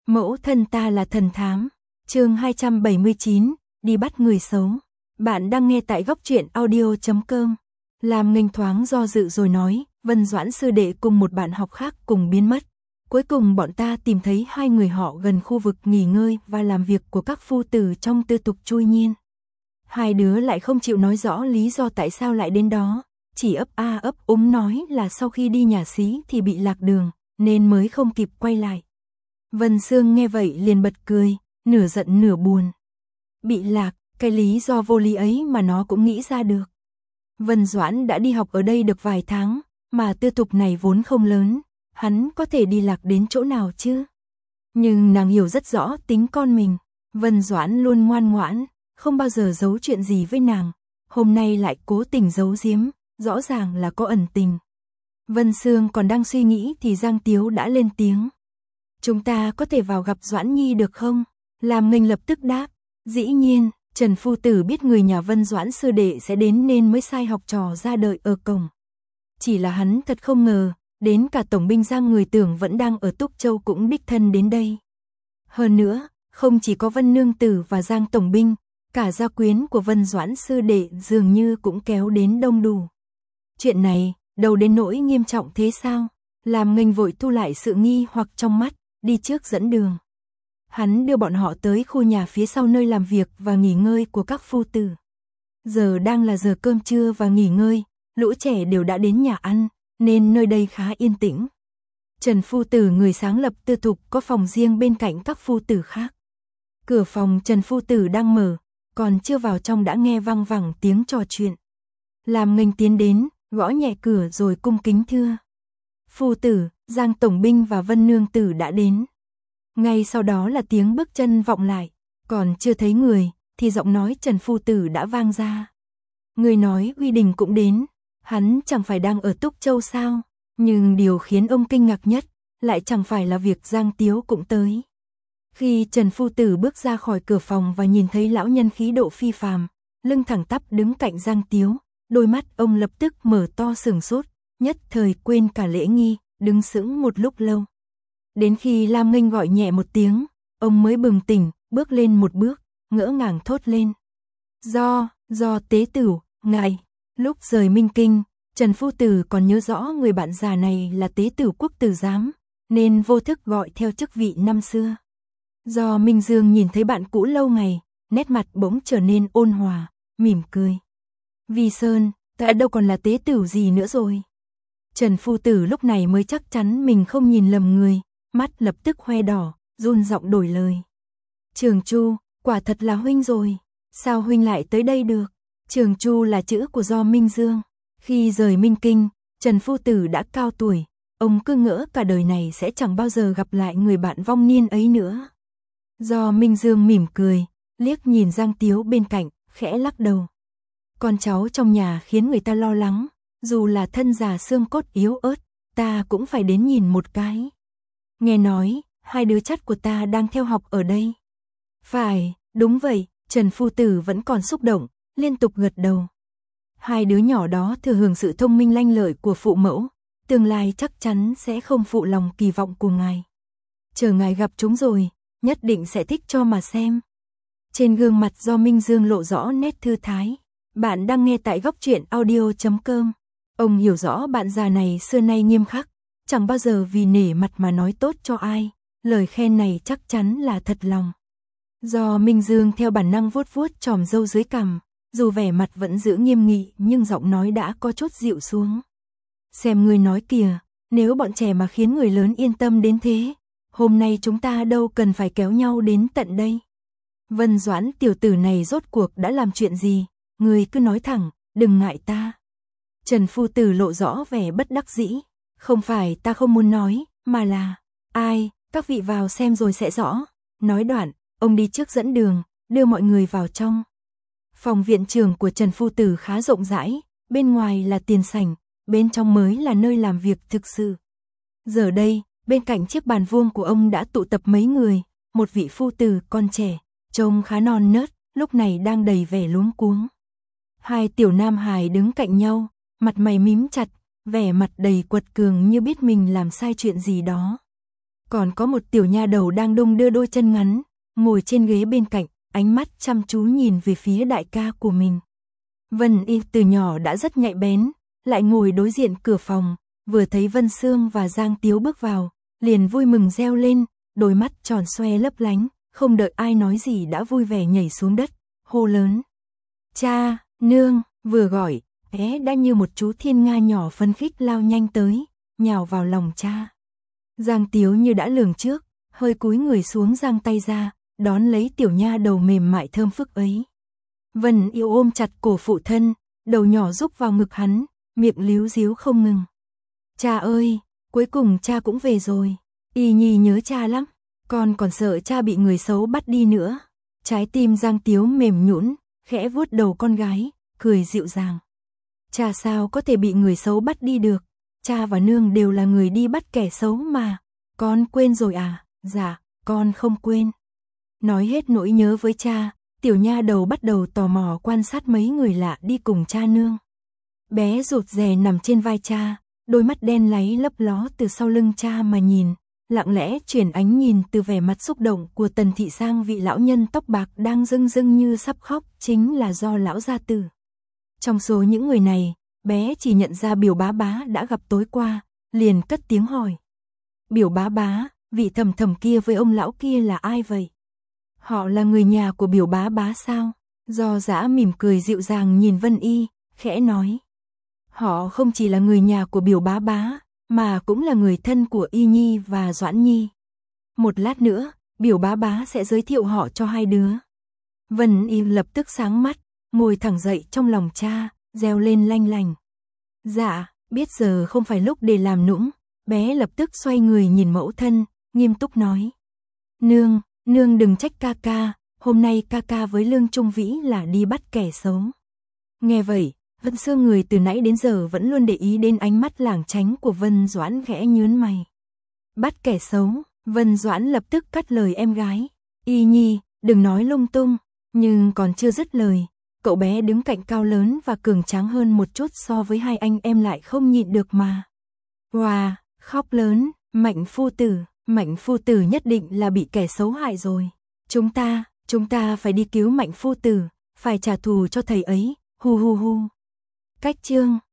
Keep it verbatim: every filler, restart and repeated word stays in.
Mẫu thân ta là thần thám. Chương hai trăm bảy mươi chín, đi bắt người xấu. Bạn đang nghe tại góc truyện audio chấm com. Làm nghênh thoáng do dự rồi nói, Vân Doãn sư đệ cùng một bạn học khác cùng biến mất. Cuối cùng bọn ta tìm thấy hai người họ gần khu vực nghỉ ngơi và làm việc của các phu tử trong tư tục chui nhiên. Hai đứa lại không chịu nói rõ lý do tại sao lại đến đó, chỉ ấp a ấp úng nói là sau khi đi nhà xí thì bị lạc đường, nên mới không kịp quay lại. Vân Sương nghe vậy liền bật cười, nửa giận nửa buồn. Bị lạc, cái lý do vô lý ấy mà nó cũng nghĩ ra được. Vân Doãn đã đi học ở đây được vài tháng, mà tư tục này vốn không lớn, hắn có thể đi lạc đến chỗ nào chứ? Nhưng nàng hiểu rất rõ tính con mình, Vân Doãn luôn ngoan ngoãn, không bao giờ giấu chuyện gì với nàng, hôm nay lại cố tình giấu giếm, rõ ràng là có ẩn tình. Vân Sương còn đang suy nghĩ thì Giang Tiếu đã lên tiếng. Chúng ta có thể vào gặp Doãn Nhi được không? Làm nghênh lập tức đáp, dĩ nhiên, Trần Phu Tử biết người nhà Vân Doãn sư đệ sẽ đến nên mới sai học trò ra đợi ở cổng. Chỉ là hắn thật không ngờ, đến cả tổng binh Giang người tưởng vẫn đang ở Túc Châu cũng đích thân đến đây. Hơn nữa, không chỉ có Vân Nương Tử và Giang tổng binh, cả gia quyến của Vân Doãn sư đệ dường như cũng kéo đến đông đủ. Chuyện này, đâu đến nỗi nghiêm trọng thế sao? Làm nghênh vội thu lại sự nghi hoặc trong mắt, đi trước dẫn đường. Hắn đưa bọn họ tới khu nhà phía sau nơi làm việc và nghỉ ngơi của các phu tử. Giờ đang là giờ cơm trưa và nghỉ ngơi, lũ trẻ đều đã đến nhà ăn, nên nơi đây khá yên tĩnh. Trần Phu Tử người sáng lập tư thục có phòng riêng bên cạnh các phu tử khác. Cửa phòng Trần Phu Tử đang mở, còn chưa vào trong đã nghe vang vẳng tiếng trò chuyện. Làm nghênh tiến đến, gõ nhẹ cửa rồi cung kính thưa. Phu tử, Giang tổng binh và Vân Nương Tử đã đến. Ngay sau đó là tiếng bước chân vọng lại, còn chưa thấy người, thì giọng nói Trần Phu Tử đã vang ra. Người nói Uy Đình cũng đến, hắn chẳng phải đang ở Túc Châu sao? Nhưng điều khiến ông kinh ngạc nhất, lại chẳng phải là việc Giang Tiếu cũng tới. Khi Trần Phu Tử bước ra khỏi cửa phòng và nhìn thấy lão nhân khí độ phi phàm, lưng thẳng tắp đứng cạnh Giang Tiếu, đôi mắt ông lập tức mở to sừng sốt, nhất thời quên cả lễ nghi, đứng sững một lúc lâu. Đến khi Lam Nghênh gọi nhẹ một tiếng, ông mới bừng tỉnh, bước lên một bước, ngỡ ngàng thốt lên. Do, do tế tửu, ngài, lúc rời Minh Kinh, Trần Phu Tử còn nhớ rõ người bạn già này là tế tửu quốc tử giám, nên vô thức gọi theo chức vị năm xưa. Do Minh Dương nhìn thấy bạn cũ lâu ngày, nét mặt bỗng trở nên ôn hòa, mỉm cười. Vi Sơn, ta đâu còn là tế tửu gì nữa rồi. Trần Phu Tử lúc này mới chắc chắn mình không nhìn lầm người, mắt lập tức hoe đỏ, run giọng đổi lời. Trường Chu, quả thật là huynh rồi, sao huynh lại tới đây được? Trường Chu là chữ của Do Minh Dương. Khi rời Minh Kinh, Trần Phu Tử đã cao tuổi, ông cứ ngỡ cả đời này sẽ chẳng bao giờ gặp lại người bạn vong niên ấy nữa. Do Minh Dương mỉm cười, liếc nhìn Giang Tiếu bên cạnh, khẽ lắc đầu. Con cháu trong nhà khiến người ta lo lắng, dù là thân già xương cốt yếu ớt, ta cũng phải đến nhìn một cái. Nghe nói, hai đứa chắt của ta đang theo học ở đây. Phải, đúng vậy, Trần Phu Tử vẫn còn xúc động, liên tục gật đầu. Hai đứa nhỏ đó thừa hưởng sự thông minh lanh lợi của phụ mẫu, tương lai chắc chắn sẽ không phụ lòng kỳ vọng của ngài. Chờ ngài gặp chúng rồi, nhất định sẽ thích cho mà xem. Trên gương mặt Do Minh Dương lộ rõ nét thư thái. Bạn đang nghe tại góc truyện audio chấm com. Ông hiểu rõ bạn già này xưa nay nghiêm khắc, chẳng bao giờ vì nể mặt mà nói tốt cho ai, lời khen này chắc chắn là thật lòng. Do Minh Dương theo bản năng vuốt vuốt chòm râu dưới cằm, dù vẻ mặt vẫn giữ nghiêm nghị nhưng giọng nói đã có chút dịu xuống. Xem người nói kìa, nếu bọn trẻ mà khiến người lớn yên tâm đến thế, hôm nay chúng ta đâu cần phải kéo nhau đến tận đây. Vân Doãn tiểu tử này rốt cuộc đã làm chuyện gì, người cứ nói thẳng, đừng ngại ta. Trần Phu Tử lộ rõ vẻ bất đắc dĩ, không phải ta không muốn nói, mà là, ai, các vị vào xem rồi sẽ rõ. Nói đoạn, ông đi trước dẫn đường, đưa mọi người vào trong. Phòng viện trưởng của Trần Phu Tử khá rộng rãi, bên ngoài là tiền sảnh, bên trong mới là nơi làm việc thực sự. Giờ đây, bên cạnh chiếc bàn vuông của ông đã tụ tập mấy người, một vị phu tử con trẻ, trông khá non nớt, lúc này đang đầy vẻ luống cuống. Hai tiểu nam hài đứng cạnh nhau, mặt mày mím chặt, vẻ mặt đầy quật cường như biết mình làm sai chuyện gì đó. Còn có một tiểu nha đầu đang đung đưa đôi chân ngắn, ngồi trên ghế bên cạnh, ánh mắt chăm chú nhìn về phía đại ca của mình. Vân Y từ nhỏ đã rất nhạy bén, lại ngồi đối diện cửa phòng, vừa thấy Vân Sương và Giang Tiếu bước vào, liền vui mừng reo lên, đôi mắt tròn xoe lấp lánh, không đợi ai nói gì đã vui vẻ nhảy xuống đất, hô lớn. Cha, nương, vừa gọi, bé đã như một chú thiên nga nhỏ phấn khích lao nhanh tới, nhào vào lòng cha. Giang Tiếu như đã lường trước, hơi cúi người xuống giang tay ra, đón lấy tiểu nha đầu mềm mại thơm phức ấy. Vân Yêu ôm chặt cổ phụ thân, đầu nhỏ rúc vào ngực hắn, miệng líu díu không ngừng. Cha ơi, cuối cùng cha cũng về rồi. Y Nhi nhớ cha lắm, con còn sợ cha bị người xấu bắt đi nữa. Trái tim Giang Tiếu mềm nhũn, khẽ vuốt đầu con gái, cười dịu dàng. Cha sao có thể bị người xấu bắt đi được? Cha và nương đều là người đi bắt kẻ xấu mà. Con quên rồi à? Dạ, con không quên. Nói hết nỗi nhớ với cha, tiểu nha đầu bắt đầu tò mò quan sát mấy người lạ đi cùng cha nương. Bé rụt rè nằm trên vai cha, đôi mắt đen láy lấp ló từ sau lưng cha mà nhìn, lặng lẽ chuyển ánh nhìn từ vẻ mặt xúc động của Tần Thị sang vị lão nhân tóc bạc đang rưng rưng như sắp khóc, chính là do lão gia tử. Trong số những người này, bé chỉ nhận ra Biểu Bá Bá đã gặp tối qua, liền cất tiếng hỏi. Biểu Bá Bá, vị thầm thầm kia với ông lão kia là ai vậy? Họ là người nhà của Biểu Bá Bá sao? Do Dã mỉm cười dịu dàng nhìn Vân Y, khẽ nói. Họ không chỉ là người nhà của Biểu Bá Bá, mà cũng là người thân của Y Nhi và Doãn Nhi. Một lát nữa, Biểu Bá Bá sẽ giới thiệu họ cho hai đứa. Vân Y lập tức sáng mắt, ngồi thẳng dậy trong lòng cha, reo lên lanh lành. Dạ, biết giờ không phải lúc để làm nũng, bé lập tức xoay người nhìn mẫu thân, nghiêm túc nói. Nương, nương đừng trách ca ca, hôm nay ca ca với Lương Trung Vĩ là đi bắt kẻ xấu. Nghe vậy, Vân Sương người từ nãy đến giờ vẫn luôn để ý đến ánh mắt lảng tránh của Vân Doãn khẽ nhướng mày. Bắt kẻ xấu, Vân Doãn lập tức cắt lời em gái. Y Nhi, đừng nói lung tung, nhưng còn chưa dứt lời. Cậu bé đứng cạnh cao lớn và cường tráng hơn một chút so với hai anh em lại không nhịn được mà. Wow, khóc lớn, Mạnh phu tử, Mạnh phu tử nhất định là bị kẻ xấu hại rồi. Chúng ta, chúng ta phải đi cứu Mạnh phu tử, phải trả thù cho thầy ấy, hu hu hu. Cách chương